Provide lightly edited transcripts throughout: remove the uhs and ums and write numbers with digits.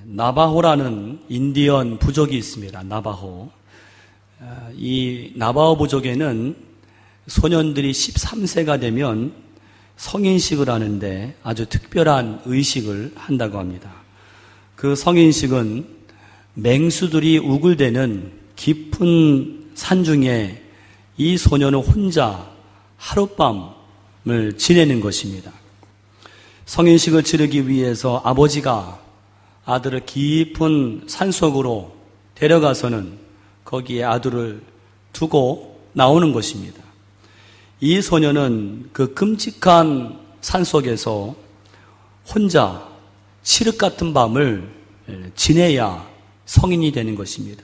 나바호라는 인디언 부족이 있습니다. 나바호. 이 나바호 부족에는 소년들이 13세가 되면 성인식을 하는데 아주 특별한 의식을 한다고 합니다. 그 성인식은 맹수들이 우글대는 깊은 산중에 이 소년은 혼자 하룻밤을 지내는 것입니다. 성인식을 치르기 위해서 아버지가 아들을 깊은 산속으로 데려가서는 거기에 아들을 두고 나오는 것입니다. 이 소년은 그 끔찍한 산속에서 혼자 칠흑 같은 밤을 지내야 성인이 되는 것입니다.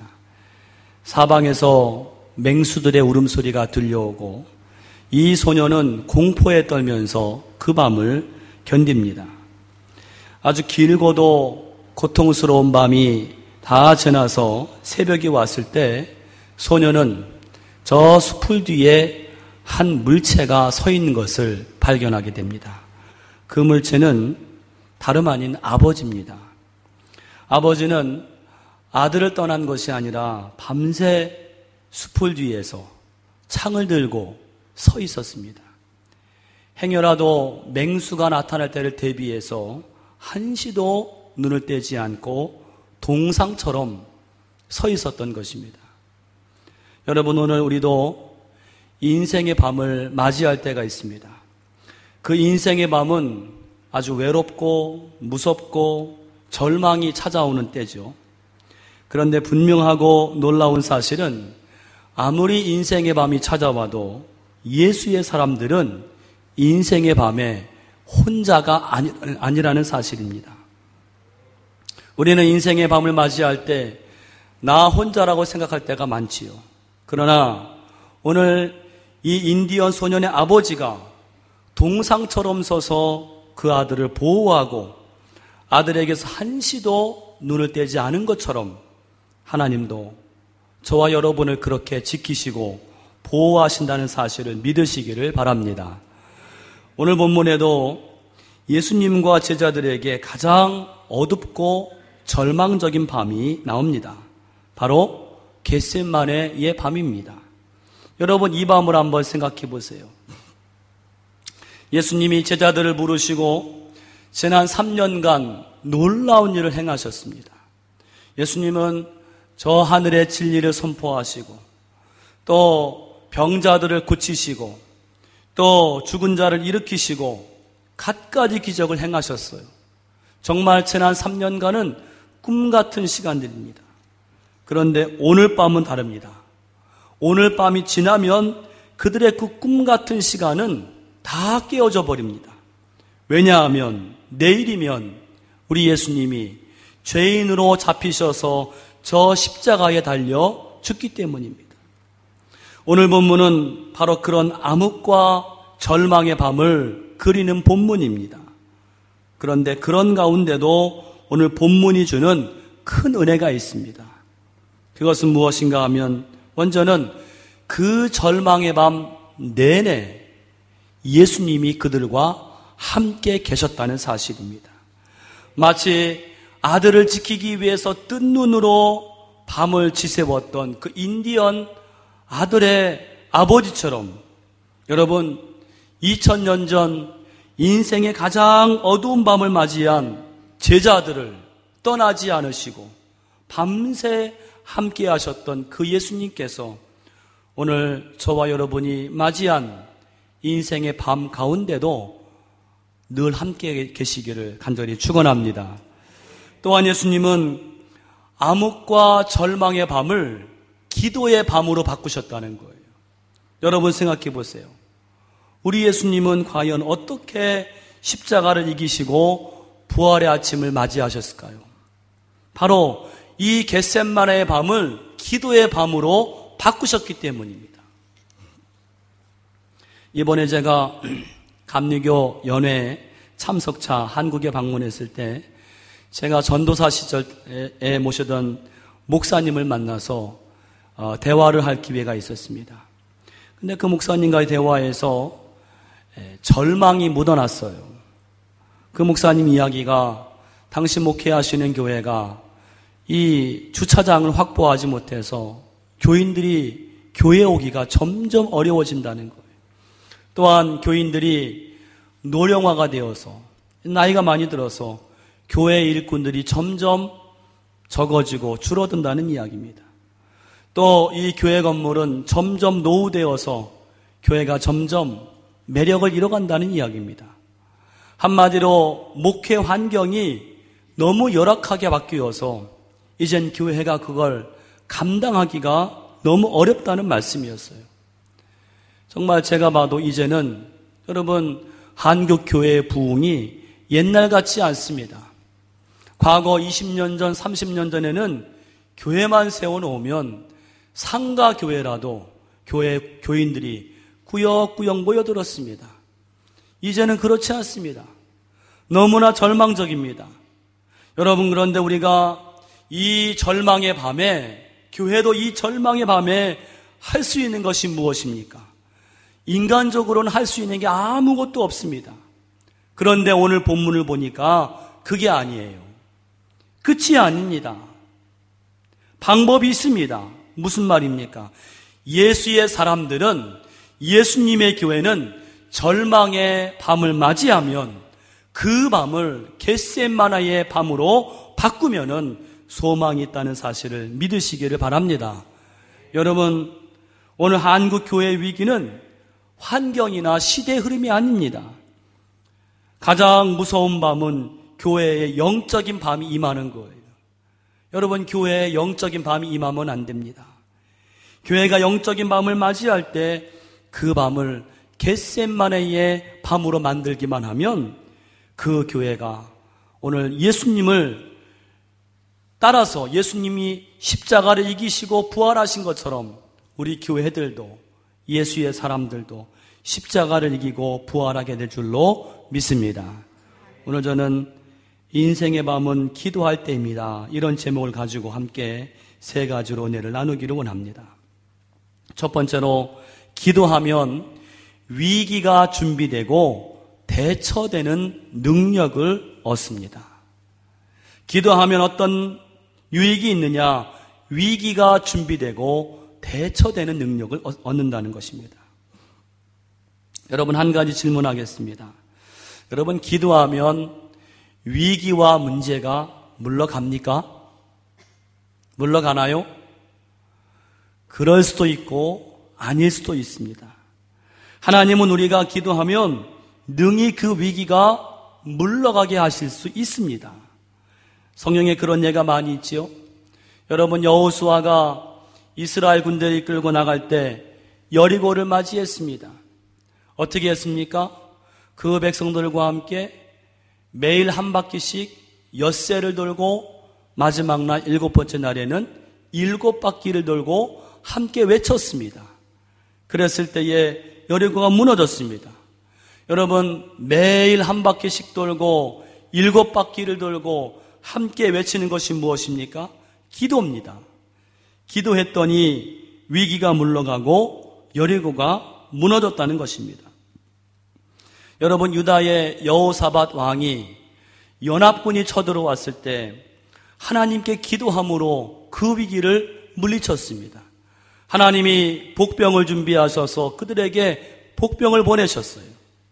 사방에서 맹수들의 울음소리가 들려오고 이 소년은 공포에 떨면서 그 밤을 견딥니다. 아주 길고도 고통스러운 밤이 다 지나서 새벽이 왔을 때 소년은 저 숲을 뒤에 한 물체가 서 있는 것을 발견하게 됩니다. 그 물체는 다름 아닌 아버지입니다. 아버지는 아들을 떠난 것이 아니라 밤새 숲을 뒤에서 창을 들고 서 있었습니다. 행여라도 맹수가 나타날 때를 대비해서 한시도 눈을 떼지 않고 동상처럼 서 있었던 것입니다. 여러분, 오늘 우리도 인생의 밤을 맞이할 때가 있습니다. 그 인생의 밤은 아주 외롭고 무섭고 절망이 찾아오는 때죠. 그런데 분명하고 놀라운 사실은 아무리 인생의 밤이 찾아와도 예수의 사람들은 인생의 밤에 혼자가 아니라는 사실입니다. 우리는 인생의 밤을 맞이할 때 나 혼자라고 생각할 때가 많지요. 그러나 오늘 이 인디언 소년의 아버지가 동상처럼 서서 그 아들을 보호하고 아들에게서 한시도 눈을 떼지 않은 것처럼 하나님도 저와 여러분을 그렇게 지키시고 보호하신다는 사실을 믿으시기를 바랍니다. 오늘 본문에도 예수님과 제자들에게 가장 어둡고 절망적인 밤이 나옵니다. 바로 겟세마네의 밤입니다. 여러분, 이 밤을 한번 생각해 보세요. 예수님이 제자들을 부르시고 지난 3년간 놀라운 일을 행하셨습니다. 예수님은 저 하늘의 진리를 선포하시고 또 병자들을 고치시고 또 죽은 자를 일으키시고 갖가지 기적을 행하셨어요. 정말 지난 3년간은 꿈 같은 시간들입니다. 그런데 오늘 밤은 다릅니다. 오늘 밤이 지나면 그들의 그 꿈 같은 시간은 다 깨어져 버립니다. 왜냐하면 내일이면 우리 예수님이 죄인으로 잡히셔서 저 십자가에 달려 죽기 때문입니다. 오늘 본문은 바로 그런 암흑과 절망의 밤을 그리는 본문입니다. 그런데 그런 가운데도 오늘 본문이 주는 큰 은혜가 있습니다. 그것은 무엇인가 하면 먼저는 그 절망의 밤 내내 예수님이 그들과 함께 계셨다는 사실입니다. 마치 아들을 지키기 위해서 뜬 눈으로 밤을 지새웠던 그 인디언 아들의 아버지처럼 여러분, 2000년 전 인생의 가장 어두운 밤을 맞이한 제자들을 떠나지 않으시고 밤새 함께 하셨던 그 예수님께서 오늘 저와 여러분이 맞이한 인생의 밤 가운데도 늘 함께 계시기를 간절히 축원합니다. 또한 예수님은 암흑과 절망의 밤을 기도의 밤으로 바꾸셨다는 거예요. 여러분 생각해 보세요. 우리 예수님은 과연 어떻게 십자가를 이기시고 부활의 아침을 맞이하셨을까요? 바로 이 겟세마네의 밤을 기도의 밤으로 바꾸셨기 때문입니다. 이번에 제가 감리교 연회에 참석차 한국에 방문했을 때 제가 전도사 시절에 모시던 목사님을 만나서 대화를 할 기회가 있었습니다. 근데 그 목사님과의 대화에서 절망이 묻어났어요. 그 목사님 이야기가 당시 목회하시는 교회가 이 주차장을 확보하지 못해서 교인들이 교회에 오기가 점점 어려워진다는 거예요. 또한 교인들이 노령화가 되어서 나이가 많이 들어서 교회 일꾼들이 점점 적어지고 줄어든다는 이야기입니다. 또 이 교회 건물은 점점 노후되어서 교회가 점점 매력을 잃어간다는 이야기입니다. 한마디로 목회 환경이 너무 열악하게 바뀌어서 이젠 교회가 그걸 감당하기가 너무 어렵다는 말씀이었어요. 정말 제가 봐도 이제는 여러분 한국 교회의 부흥이 옛날 같지 않습니다. 과거 20년 전, 30년 전에는 교회만 세워놓으면 상가 교회라도 교인들이 꾸역꾸역 모여들었습니다. 이제는 그렇지 않습니다. 너무나 절망적입니다. 여러분, 그런데 우리가 이 절망의 밤에, 교회도 이 절망의 밤에 할 수 있는 것이 무엇입니까? 인간적으로는 할 수 있는 게 아무것도 없습니다. 그런데 오늘 본문을 보니까 그게 아니에요. 끝이 아닙니다. 방법이 있습니다. 무슨 말입니까? 예수의 사람들은, 예수님의 교회는 절망의 밤을 맞이하면 그 밤을 겟세마나의 밤으로 바꾸면은 소망이 있다는 사실을 믿으시기를 바랍니다. 여러분, 오늘 한국 교회의 위기는 환경이나 시대의 흐름이 아닙니다. 가장 무서운 밤은 교회의 영적인 밤이 임하는 거예요. 여러분, 교회에 영적인 밤이 임하면 안 됩니다. 교회가 영적인 밤을 맞이할 때 그 밤을 겟세마네의 밤으로 만들기만 하면 그 교회가 오늘 예수님을 따라서 예수님이 십자가를 이기시고 부활하신 것처럼 우리 교회들도, 예수의 사람들도 십자가를 이기고 부활하게 될 줄로 믿습니다. 오늘 저는 인생의 밤은 기도할 때입니다. 이런 제목을 가지고 함께 세 가지로 은혜를 나누기를 원합니다. 첫 번째로, 기도하면 위기가 준비되고 대처되는 능력을 얻습니다. 기도하면 어떤 유익이 있느냐? 위기가 준비되고 대처되는 능력을 얻는다는 것입니다. 여러분, 한 가지 질문하겠습니다. 여러분, 기도하면 위기와 문제가 물러갑니까? 물러가나요? 그럴 수도 있고 아닐 수도 있습니다. 하나님은 우리가 기도하면 능히 그 위기가 물러가게 하실 수 있습니다. 성경에 그런 예가 많이 있지요. 여러분, 여호수아가 이스라엘 군대를 이끌고 나갈 때 여리고를 맞이했습니다. 어떻게 했습니까? 그 백성들과 함께 매일 한 바퀴씩 엿새를 돌고 마지막 날 7번째 날에는 7바퀴를 돌고 함께 외쳤습니다. 그랬을 때에 여리고가 무너졌습니다. 여러분, 매일 한 바퀴씩 돌고 7바퀴를 돌고 함께 외치는 것이 무엇입니까? 기도입니다. 기도했더니 위기가 물러가고 여리고가 무너졌다는 것입니다. 여러분, 유다의 여호사밧 왕이 연합군이 쳐들어왔을 때 하나님께 기도함으로 그 위기를 물리쳤습니다. 하나님이 복병을 준비하셔서 그들에게 복병을 보내셨어요.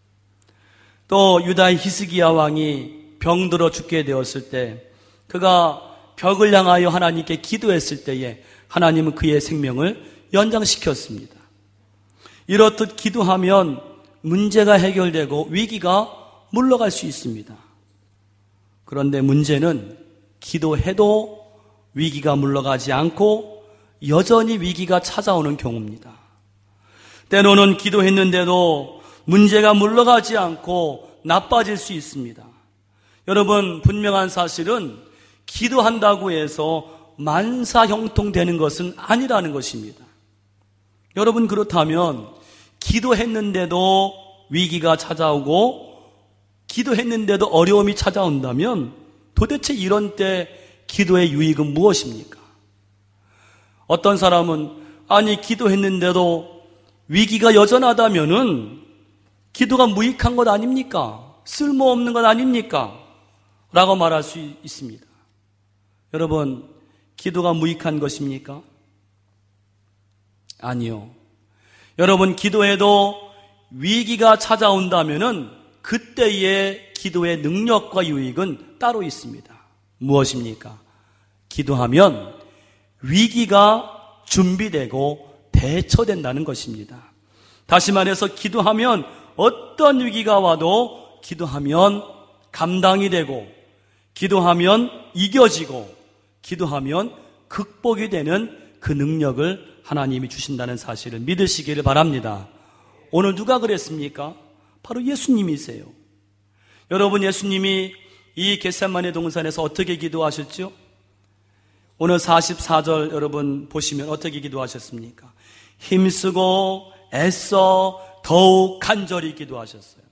또 유다의 히스기야 왕이 병들어 죽게 되었을 때 그가 벽을 향하여 하나님께 기도했을 때에 하나님은 그의 생명을 연장시켰습니다. 이렇듯 기도하면 문제가 해결되고 위기가 물러갈 수 있습니다. 그런데 문제는 기도해도 위기가 물러가지 않고 여전히 위기가 찾아오는 경우입니다. 때로는 기도했는데도 문제가 물러가지 않고 나빠질 수 있습니다. 여러분, 분명한 사실은 기도한다고 해서 만사형통되는 것은 아니라는 것입니다. 여러분, 그렇다면 기도했는데도 위기가 찾아오고 기도했는데도 어려움이 찾아온다면 도대체 이런 때 기도의 유익은 무엇입니까? 어떤 사람은 아니 기도했는데도 위기가 여전하다면은 기도가 무익한 것 아닙니까? 쓸모없는 것 아닙니까? 라고 말할 수 있습니다. 여러분, 기도가 무익한 것입니까? 아니요. 여러분, 기도해도 위기가 찾아온다면은 그때의 기도의 능력과 유익은 따로 있습니다. 무엇입니까? 기도하면 위기가 준비되고 대처된다는 것입니다. 다시 말해서 기도하면 어떤 위기가 와도 기도하면 감당이 되고, 기도하면 이겨지고, 기도하면 극복이 되는 그 능력을 하나님이 주신다는 사실을 믿으시기를 바랍니다. 오늘 누가 그랬습니까? 바로 예수님이세요. 여러분, 예수님이 이 겟세마네 동산에서 어떻게 기도하셨죠? 오늘 44절 여러분 보시면 어떻게 기도하셨습니까? 힘쓰고 애써 더욱 간절히 기도하셨어요.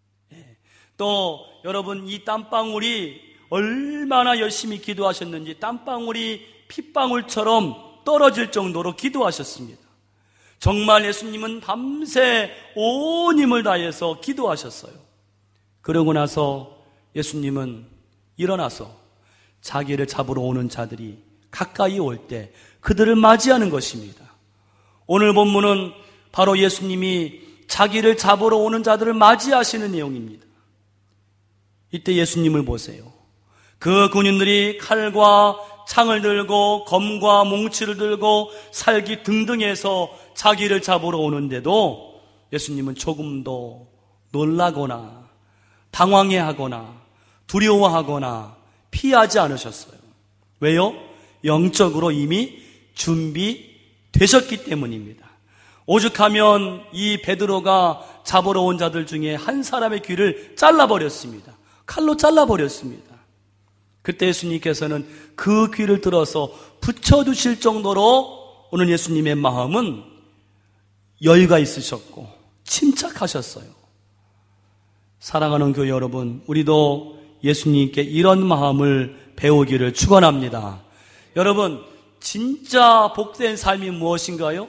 또 여러분, 이 땀방울이 얼마나 열심히 기도하셨는지 땀방울이 핏방울처럼 떨어질 정도로 기도하셨습니다. 정말 예수님은 밤새 온 힘을 다해서 기도하셨어요. 그러고 나서 예수님은 일어나서 자기를 잡으러 오는 자들이 가까이 올 때 그들을 맞이하는 것입니다. 오늘 본문은 바로 예수님이 자기를 잡으러 오는 자들을 맞이하시는 내용입니다. 이때 예수님을 보세요. 그 군인들이 칼과 창을 들고 검과 몽치를 들고 살기 등등 해서 자기를 잡으러 오는데도 예수님은 조금도 놀라거나 당황해하거나 두려워하거나 피하지 않으셨어요. 왜요? 영적으로 이미 준비되셨기 때문입니다. 오죽하면 이 베드로가 잡으러 온 자들 중에 한 사람의 귀를 잘라버렸습니다. 칼로 잘라버렸습니다. 그때 예수님께서는 그 귀를 들어서 붙여두실 정도로 오늘 예수님의 마음은 여유가 있으셨고 침착하셨어요. 사랑하는 교회 여러분, 우리도 예수님께 이런 마음을 배우기를 축원합니다. 여러분, 진짜 복된 삶이 무엇인가요?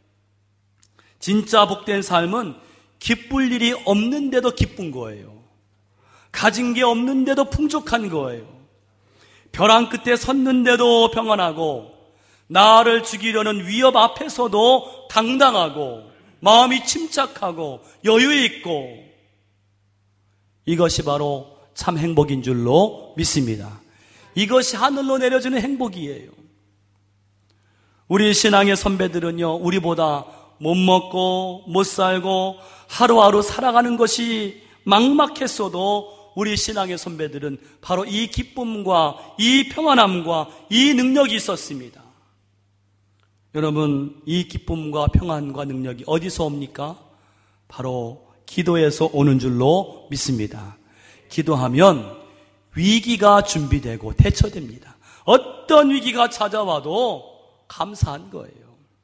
진짜 복된 삶은 기쁠 일이 없는데도 기쁜 거예요. 가진 게 없는데도 풍족한 거예요. 벼랑 끝에 섰는데도 평안하고, 나를 죽이려는 위협 앞에서도 당당하고, 마음이 침착하고 여유 있고, 이것이 바로 참 행복인 줄로 믿습니다. 이것이 하늘로 내려주는 행복이에요. 우리 신앙의 선배들은요, 우리보다 못 먹고 못 살고 하루하루 살아가는 것이 막막했어도 우리 신앙의 선배들은 바로 이 기쁨과 이 평안함과 이 능력이 있었습니다. 여러분, 이 기쁨과 평안과 능력이 어디서 옵니까? 바로 기도에서 오는 줄로 믿습니다. 기도하면 위기가 준비되고 대처됩니다. 어떤 위기가 찾아와도 감사한 거예요.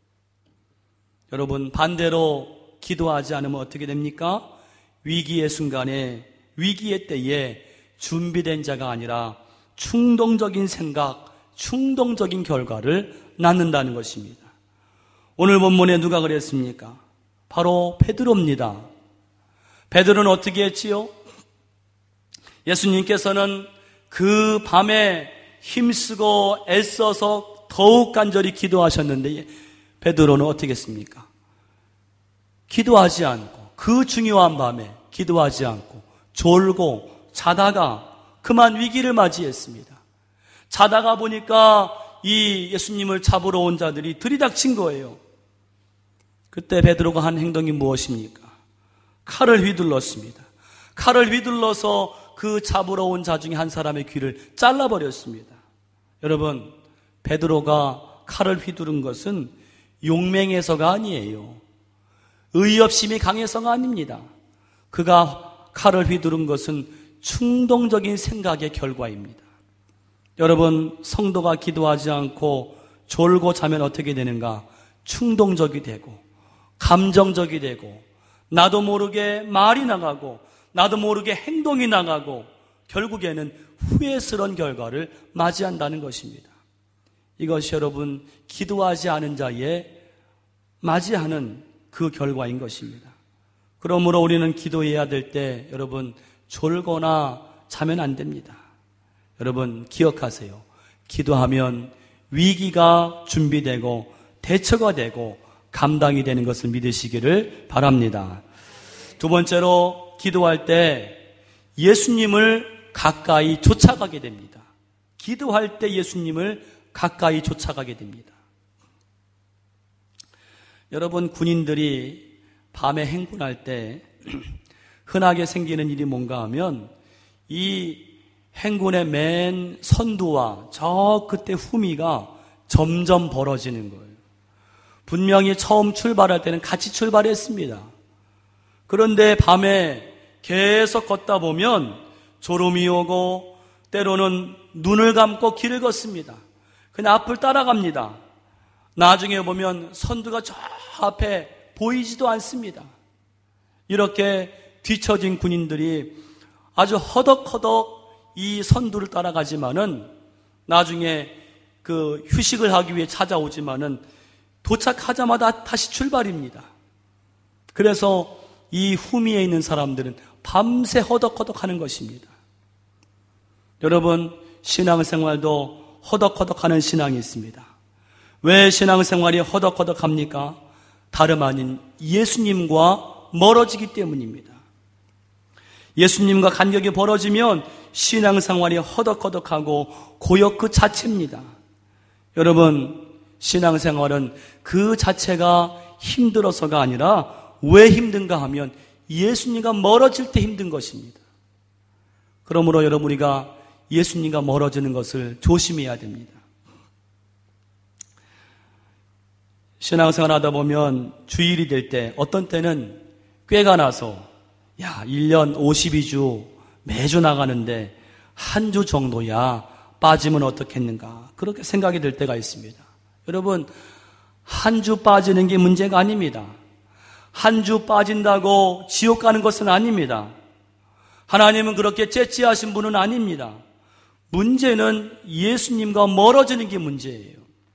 여러분, 반대로 기도하지 않으면 어떻게 됩니까? 위기의 순간에, 위기의 때에 준비된 자가 아니라 충동적인 생각, 충동적인 결과를 낳는다는 것입니다. 오늘 본문에 누가 그랬습니까? 바로 베드로입니다. 베드로는 어떻게 했지요? 예수님께서는 그 밤에 힘쓰고 애써서 더욱 간절히 기도하셨는데 베드로는 어떻게 했습니까? 기도하지 않고, 그 중요한 밤에 기도하지 않고 졸고 자다가 그만 위기를 맞이했습니다. 자다가 보니까 이 예수님을 잡으러 온 자들이 들이닥친 거예요. 그때 베드로가 한 행동이 무엇입니까? 칼을 휘둘렀습니다. 칼을 휘둘러서 그 잡으러 온 자 중에 한 사람의 귀를 잘라버렸습니다. 여러분, 베드로가 칼을 휘두른 것은 용맹해서가 아니에요. 의협심이 강해서가 아닙니다. 그가 칼을 휘두른 것은 충동적인 생각의 결과입니다. 여러분, 성도가 기도하지 않고 졸고 자면 어떻게 되는가? 충동적이 되고 감정적이 되고 나도 모르게 말이 나가고 나도 모르게 행동이 나가고 결국에는 후회스러운 결과를 맞이한다는 것입니다. 이것이 여러분, 기도하지 않은 자의 맞이하는 그 결과인 것입니다. 그러므로 우리는 기도해야 될 때 여러분 졸거나 자면 안 됩니다. 여러분 기억하세요. 기도하면 위기가 준비되고 대처가 되고 감당이 되는 것을 믿으시기를 바랍니다. 두 번째로 기도할 때 예수님을 가까이 쫓아가게 됩니다. 기도할 때 예수님을 가까이 쫓아가게 됩니다. 여러분 군인들이 밤에 행군할 때 흔하게 생기는 일이 뭔가 하면 이 행군의 맨 선두와 저 끝에 후미가 점점 벌어지는 거예요. 분명히 처음 출발할 때는 같이 출발했습니다. 그런데 밤에 계속 걷다 보면 졸음이 오고 때로는 눈을 감고 길을 걷습니다. 그냥 앞을 따라갑니다. 나중에 보면 선두가 저 앞에 보이지도 않습니다. 이렇게 뒤처진 군인들이 아주 허덕허덕 이 선두를 따라가지만은 나중에 그 휴식을 하기 위해 찾아오지만은 도착하자마자 다시 출발입니다. 그래서 이 후미에 있는 사람들은 밤새 허덕허덕 하는 것입니다. 여러분, 신앙생활도 허덕허덕 하는 신앙이 있습니다. 왜 신앙생활이 허덕허덕 합니까? 다름 아닌 예수님과 멀어지기 때문입니다. 예수님과 간격이 벌어지면 신앙생활이 허덕허덕하고 고역 그 자체입니다. 여러분, 신앙생활은 그 자체가 힘들어서가 아니라 왜 힘든가 하면 예수님과 멀어질 때 힘든 것입니다. 그러므로 여러분 우리가 예수님과 멀어지는 것을 조심해야 됩니다. 신앙생활 하다 보면 주일이 될 때 어떤 때는 꾀가 나서 1년 52주 매주 나가는데 한 주 정도야 빠지면 어떻겠는가 그렇게 생각이 들 때가 있습니다. 여러분 한 주 빠지는 게 문제가 아닙니다. 한 주 빠진다고 지옥 가는 것은 아닙니다. 하나님은 그렇게 째찌하신 분은 아닙니다. 문제는 예수님과 멀어지는 게 문제예요.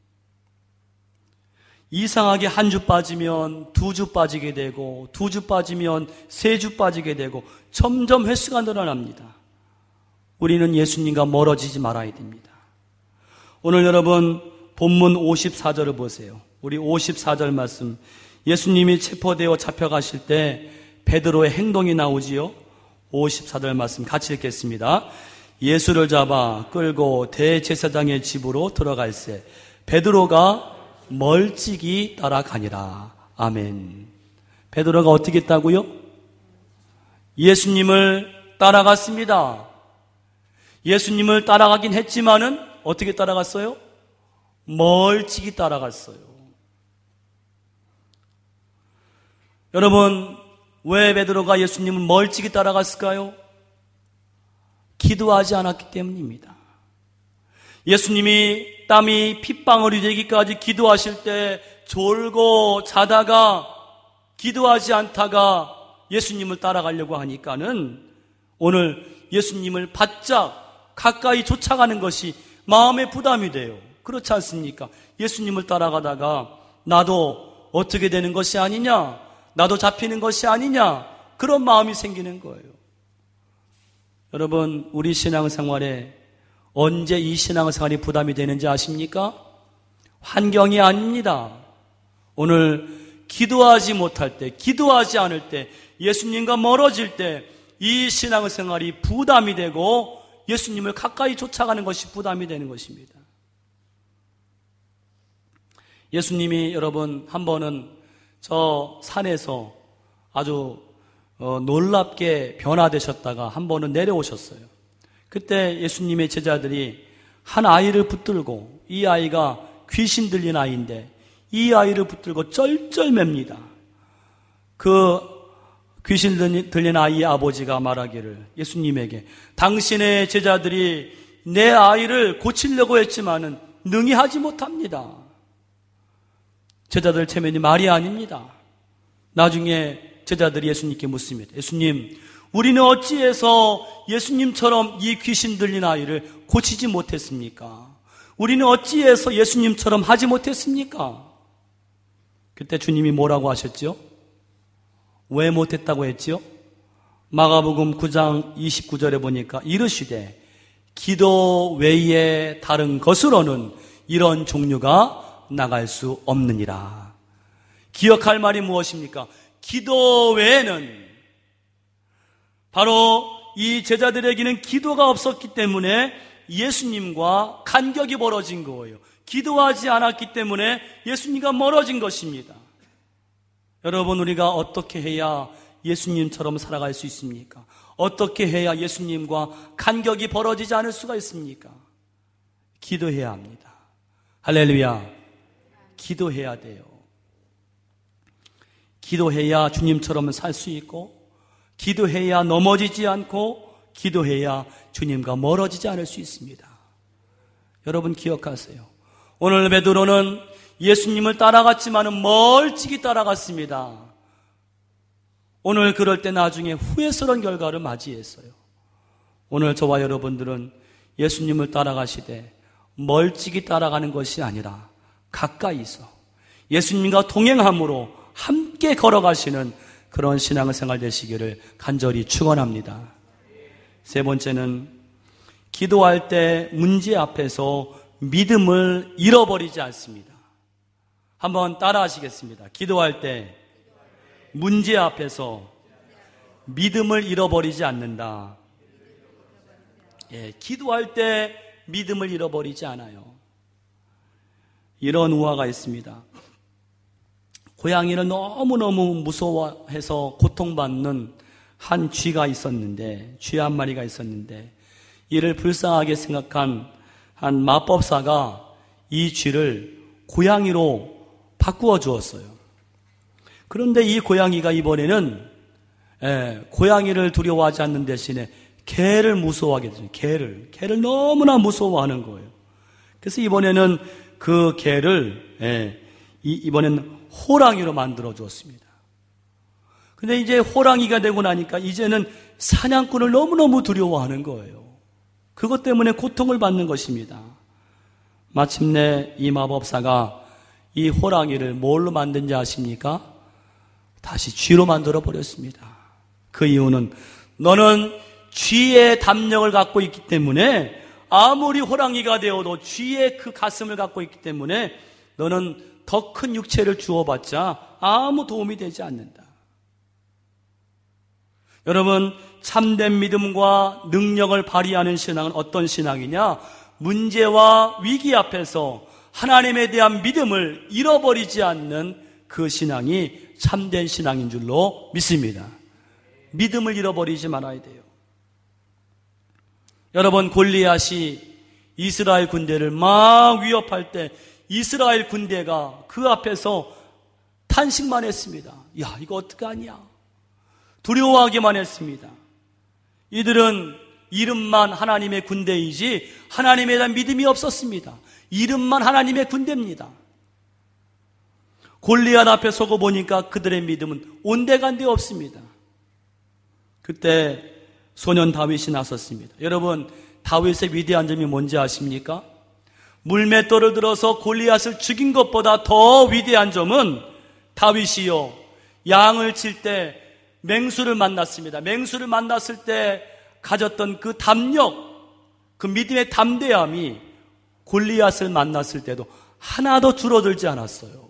이상하게 한 주 빠지면 두 주 빠지게 되고 두 주 빠지면 세 주 빠지게 되고 점점 횟수가 늘어납니다. 우리는 예수님과 멀어지지 말아야 됩니다. 오늘 여러분 본문 54절을 보세요. 우리 54절 말씀 예수님이 체포되어 잡혀가실 때 베드로의 행동이 나오지요. 54절 말씀 같이 읽겠습니다. 예수를 잡아 끌고 대제사장의 집으로 들어갈새 베드로가 멀찍이 따라가니라. 아멘. 베드로가 어떻게 했다고요? 예수님을 따라갔습니다. 예수님을 따라가긴 했지만은 어떻게 따라갔어요? 멀찍이 따라갔어요. 여러분, 왜 베드로가 예수님을 멀찍이 따라갔을까요? 기도하지 않았기 때문입니다. 예수님이 땀이 핏방울이 되기까지 기도하실 때 졸고 자다가 기도하지 않다가 예수님을 따라가려고 하니까는 오늘 예수님을 바짝 가까이 쫓아가는 것이 마음의 부담이 돼요. 그렇지 않습니까? 예수님을 따라가다가 나도 어떻게 되는 것이 아니냐, 나도 잡히는 것이 아니냐, 그런 마음이 생기는 거예요. 여러분, 우리 신앙생활에 언제 이 신앙생활이 부담이 되는지 아십니까? 환경이 아닙니다. 오늘 기도하지 못할 때, 기도하지 않을 때, 예수님과 멀어질 때 이 신앙생활이 부담이 되고 예수님을 가까이 쫓아가는 것이 부담이 되는 것입니다. 예수님이 여러분 한 번은 저 산에서 아주 놀랍게 변화되셨다가 한 번은 내려오셨어요. 그때 예수님의 제자들이 한 아이를 붙들고, 이 아이가 귀신 들린 아이인데 이 아이를 붙들고 쩔쩔맵니다. 그 귀신 들린 아이의 아버지가 말하기를 예수님에게 당신의 제자들이 내 아이를 고치려고 했지만은 능히 하지 못합니다. 제자들 체면이 말이 아닙니다. 나중에 제자들이 예수님께 묻습니다. 예수님, 우리는 어찌해서 예수님처럼 이 귀신 들린 아이를 고치지 못했습니까? 우리는 어찌해서 예수님처럼 하지 못했습니까? 그때 주님이 뭐라고 하셨죠? 왜 못했다고 했죠? 마가복음 9장 29절에 보니까 이르시되 기도 외에 다른 것으로는 이런 종류가 나갈 수 없느니라. 기억할 말이 무엇입니까? 기도 외에는 바로 이 제자들에게는 기도가 없었기 때문에 예수님과 간격이 벌어진 거예요. 기도하지 않았기 때문에 예수님과 멀어진 것입니다. 여러분, 우리가 어떻게 해야 예수님처럼 살아갈 수 있습니까? 어떻게 해야 예수님과 간격이 벌어지지 않을 수가 있습니까? 기도해야 합니다. 할렐루야. 기도해야 돼요. 기도해야 주님처럼 살 수 있고, 기도해야 넘어지지 않고, 기도해야 주님과 멀어지지 않을 수 있습니다. 여러분 기억하세요. 오늘 베드로는 예수님을 따라갔지만 멀찍이 따라갔습니다. 오늘 그럴 때 나중에 후회스러운 결과를 맞이했어요. 오늘 저와 여러분들은 예수님을 따라가시되 멀찍이 따라가는 것이 아니라 가까이서 예수님과 동행함으로 함께 걸어가시는 그런 신앙생활 되시기를 간절히 축원합니다. 세 번째는 기도할 때 문제 앞에서 믿음을 잃어버리지 않습니다. 한번 따라 하시겠습니다. 기도할 때 문제 앞에서 믿음을 잃어버리지 않는다. 예, 기도할 때 믿음을 잃어버리지 않아요. 이런 우화가 있습니다. 고양이를 너무너무 무서워해서 고통받는 한 쥐가 있었는데, 쥐 한 마리가 있었는데, 이를 불쌍하게 생각한 한 마법사가 이 쥐를 고양이로 바꾸어 주었어요. 그런데 이 고양이가 이번에는 고양이를 두려워하지 않는 대신에 개를 무서워하게 됐어요. 개를 너무나 무서워하는 거예요. 그래서 이번에는 그 개를 이번에는 호랑이로 만들어 주었습니다. 근데 이제 호랑이가 되고 나니까 이제는 사냥꾼을 너무너무 두려워하는 거예요. 그것 때문에 고통을 받는 것입니다. 마침내 이 마법사가 이 호랑이를 뭘로 만든지 아십니까? 다시 쥐로 만들어 버렸습니다. 그 이유는 너는 쥐의 담력을 갖고 있기 때문에, 아무리 호랑이가 되어도 쥐의 그 가슴을 갖고 있기 때문에 너는 더 큰 육체를 주어봤자 아무 도움이 되지 않는다. 여러분, 참된 믿음과 능력을 발휘하는 신앙은 어떤 신앙이냐? 문제와 위기 앞에서 하나님에 대한 믿음을 잃어버리지 않는 그 신앙이 참된 신앙인 줄로 믿습니다. 믿음을 잃어버리지 말아야 돼요. 여러분, 골리앗이 이스라엘 군대를 막 위협할 때 이스라엘 군대가 그 앞에서 탄식만 했습니다. 야, 이거 어떡하냐? 두려워하기만 했습니다. 이들은 이름만 하나님의 군대이지 하나님에 대한 믿음이 없었습니다. 이름만 하나님의 군대입니다. 골리앗 앞에 서고 보니까 그들의 믿음은 온데간데 없습니다. 그때 소년 다윗이 나섰습니다. 여러분, 다윗의 위대한 점이 뭔지 아십니까? 물맷돌을 들어서 골리앗을 죽인 것보다 더 위대한 점은 다윗이요, 양을 칠 때 맹수를 만났습니다. 맹수를 만났을 때 가졌던 그 담력, 그 믿음의 담대함이 골리앗을 만났을 때도 하나도 줄어들지 않았어요.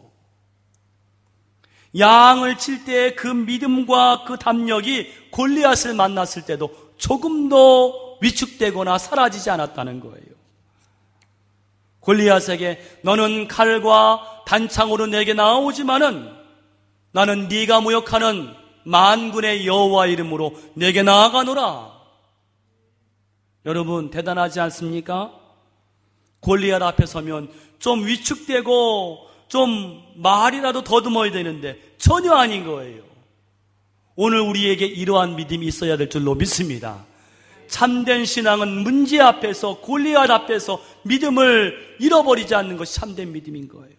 양을 칠 때의 그 믿음과 그 담력이 골리앗을 만났을 때도 조금도 위축되거나 사라지지 않았다는 거예요. 골리앗에게 너는 칼과 단창으로 내게 나아오지만은 나는 네가 모욕하는 만군의 여호와 이름으로 내게 나아가노라. 여러분, 대단하지 않습니까? 골리앗 앞에 서면 좀 위축되고 좀 말이라도 더듬어야 되는데 전혀 아닌 거예요. 오늘 우리에게 이러한 믿음이 있어야 될 줄로 믿습니다. 참된 신앙은 문제 앞에서, 골리앗 앞에서 믿음을 잃어버리지 않는 것이 참된 믿음인 거예요.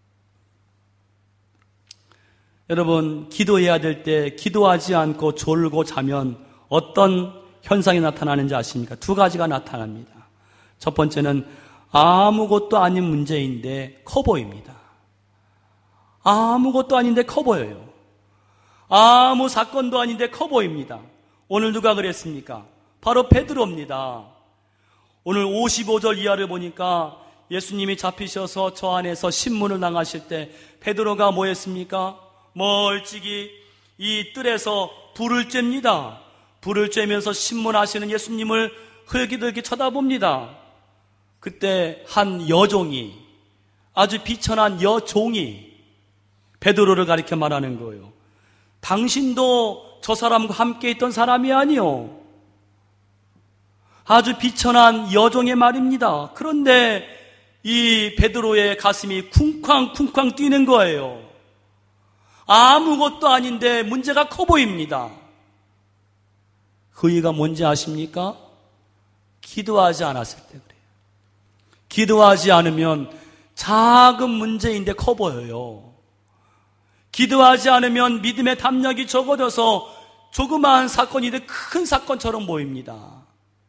여러분, 기도해야 될 때 기도하지 않고 졸고 자면 어떤 현상이 나타나는지 아십니까? 두 가지가 나타납니다. 첫 번째는 아무것도 아닌 문제인데 커 보입니다. 아무것도 아닌데 커 보여요. 아무 사건도 아닌데 커 보입니다. 오늘 누가 그랬습니까? 바로 베드로입니다. 오늘 55절 이하를 보니까 예수님이 잡히셔서 저 안에서 신문을 당하실 때 베드로가 뭐 했습니까? 멀찍이 이 뜰에서 불을 쬐입니다. 불을 쬐면서 신문하시는 예수님을 흘기들기 쳐다봅니다. 그때 한 여종이, 아주 비천한 여종이 베드로를 가리켜 말하는 거예요. 당신도 저 사람과 함께 있던 사람이 아니요. 아주 비천한 여종의 말입니다. 그런데 이 베드로의 가슴이 쿵쾅쿵쾅 뛰는 거예요. 아무것도 아닌데 문제가 커 보입니다. 그 이유가 뭔지 아십니까? 기도하지 않았을 때 그래요. 기도하지 않으면 작은 문제인데 커 보여요. 기도하지 않으면 믿음의 담력이 적어져서 조그마한 사건인데 큰 사건처럼 보입니다.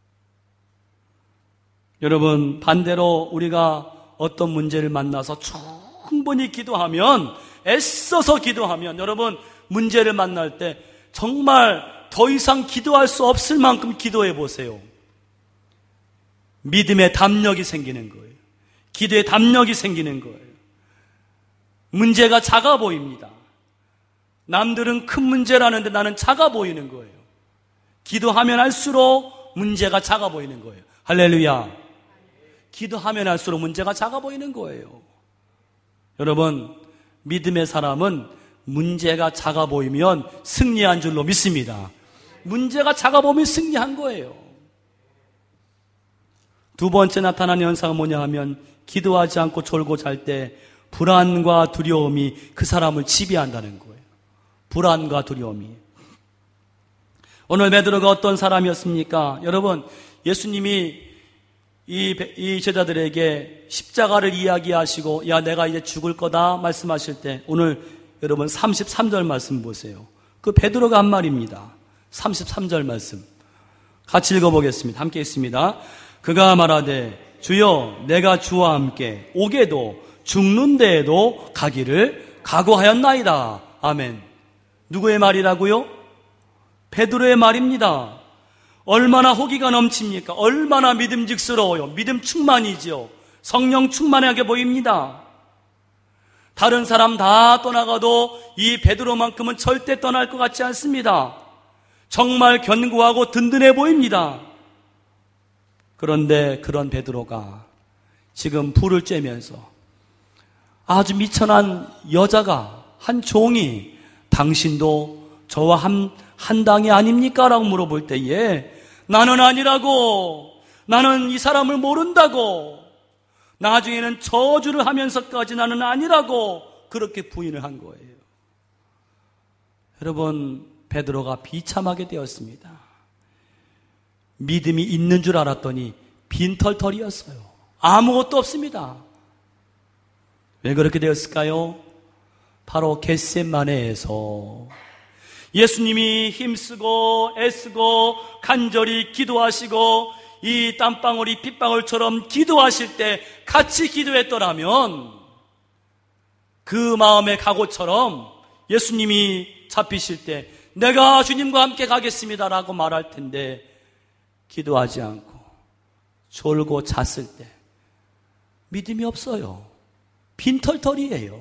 여러분, 반대로 우리가 어떤 문제를 만나서 충분히 기도하면, 애써서 기도하면, 여러분, 문제를 만날 때 정말 더 이상 기도할 수 없을 만큼 기도해 보세요. 믿음의 담력이 생기는 거예요. 기도의 담력이 생기는 거예요. 문제가 작아 보입니다. 남들은 큰 문제라는데 나는 작아 보이는 거예요. 기도하면 할수록 문제가 작아 보이는 거예요. 할렐루야. 기도하면 할수록 문제가 작아 보이는 거예요. 여러분, 믿음의 사람은 문제가 작아 보이면 승리한 줄로 믿습니다. 문제가 작아 보면 승리한 거예요. 두 번째 나타나는 현상은 뭐냐 하면, 기도하지 않고 졸고 잘 때 불안과 두려움이 그 사람을 지배한다는 거예요. 불안과 두려움이. 오늘 베드로가 어떤 사람이었습니까? 여러분, 예수님이 이 제자들에게 십자가를 이야기하시고, 야, 내가 이제 죽을 거다 말씀하실 때, 오늘 여러분 33절 말씀 보세요. 그 베드로가 한 말입니다. 33절 말씀 같이 읽어보겠습니다. 함께 있습니다. 그가 말하되, 주여, 내가 주와 함께 오게도 죽는 데에도 가기를 각오하였나이다. 아멘. 누구의 말이라고요? 베드로의 말입니다. 얼마나 호기가 넘칩니까? 얼마나 믿음직스러워요. 믿음 충만이지요. 성령 충만하게 보입니다. 다른 사람 다 떠나가도 이 베드로만큼은 절대 떠날 것 같지 않습니다. 정말 견고하고 든든해 보입니다. 그런데 그런 베드로가 지금 불을 쬐면서 아주 미천한 여자가, 한 종이, 당신도 저와 한 당이 아닙니까? 라고 물어볼 때에, 나는 아니라고, 나는 이 사람을 모른다고, 나중에는 저주를 하면서까지 나는 아니라고 그렇게 부인을 한 거예요. 여러분, 베드로가 비참하게 되었습니다. 믿음이 있는 줄 알았더니 빈털털이었어요. 아무것도 없습니다. 왜 그렇게 되었을까요? 바로 겟세마네에서 예수님이 힘쓰고 애쓰고 간절히 기도하시고 이 땀방울이 핏방울처럼 기도하실 때 같이 기도했더라면 그 마음의 각오처럼 예수님이 잡히실 때 내가 주님과 함께 가겠습니다라고 말할 텐데, 기도하지 않고 졸고 잤을 때 믿음이 없어요. 빈털털이에요.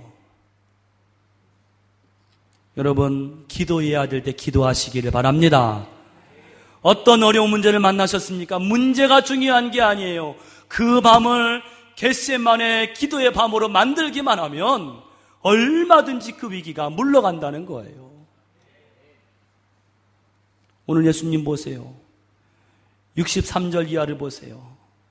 여러분, 기도해야 될 때 기도하시기를 바랍니다. 어떤 어려운 문제를 만나셨습니까? 문제가 중요한 게 아니에요. 그 밤을 겟세마네 기도의 밤으로 만들기만 하면 얼마든지 그 위기가 물러간다는 거예요. 오늘 예수님 보세요. 63절 이하를 보세요.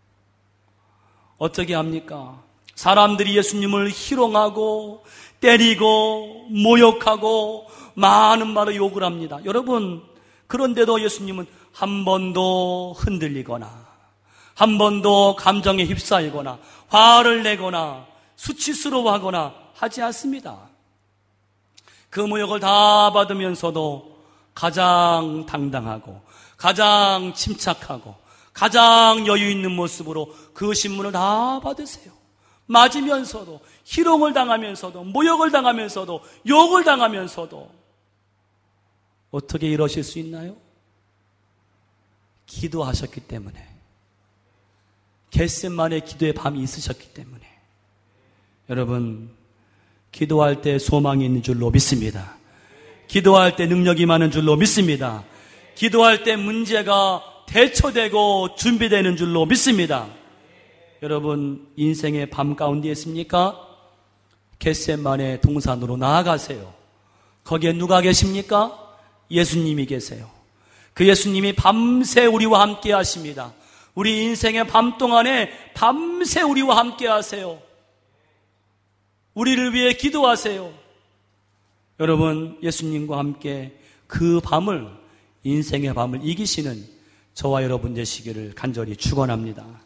어떻게 합니까? 사람들이 예수님을 희롱하고 때리고 모욕하고 많은 말로 욕을 합니다. 여러분, 그런데도 예수님은 한 번도 흔들리거나 한 번도 감정에 휩싸이거나 화를 내거나 수치스러워하거나 하지 않습니다. 그 모욕을 다 받으면서도 가장 당당하고 가장 침착하고 가장 여유 있는 모습으로 그 신문을 다 받으세요. 맞으면서도, 희롱을 당하면서도, 모욕을 당하면서도, 욕을 당하면서도. 어떻게 이러실 수 있나요? 기도하셨기 때문에. 겟셋만의 기도의 밤이 있으셨기 때문에 여러분, 기도할 때 소망이 있는 줄로 믿습니다. 기도할 때 능력이 많은 줄로 믿습니다. 기도할 때 문제가 대처되고 준비되는 줄로 믿습니다. 여러분, 인생의 밤 가운데 있습니까? 겟셋만의 동산으로 나아가세요. 거기에 누가 계십니까? 예수님이 계세요. 그 예수님이 밤새 우리와 함께 하십니다. 우리 인생의 밤 동안에 밤새 우리와 함께 하세요. 우리를 위해 기도하세요. 여러분, 예수님과 함께 그 밤을, 인생의 밤을 이기시는 저와 여러분 되시기를 간절히 축원합니다.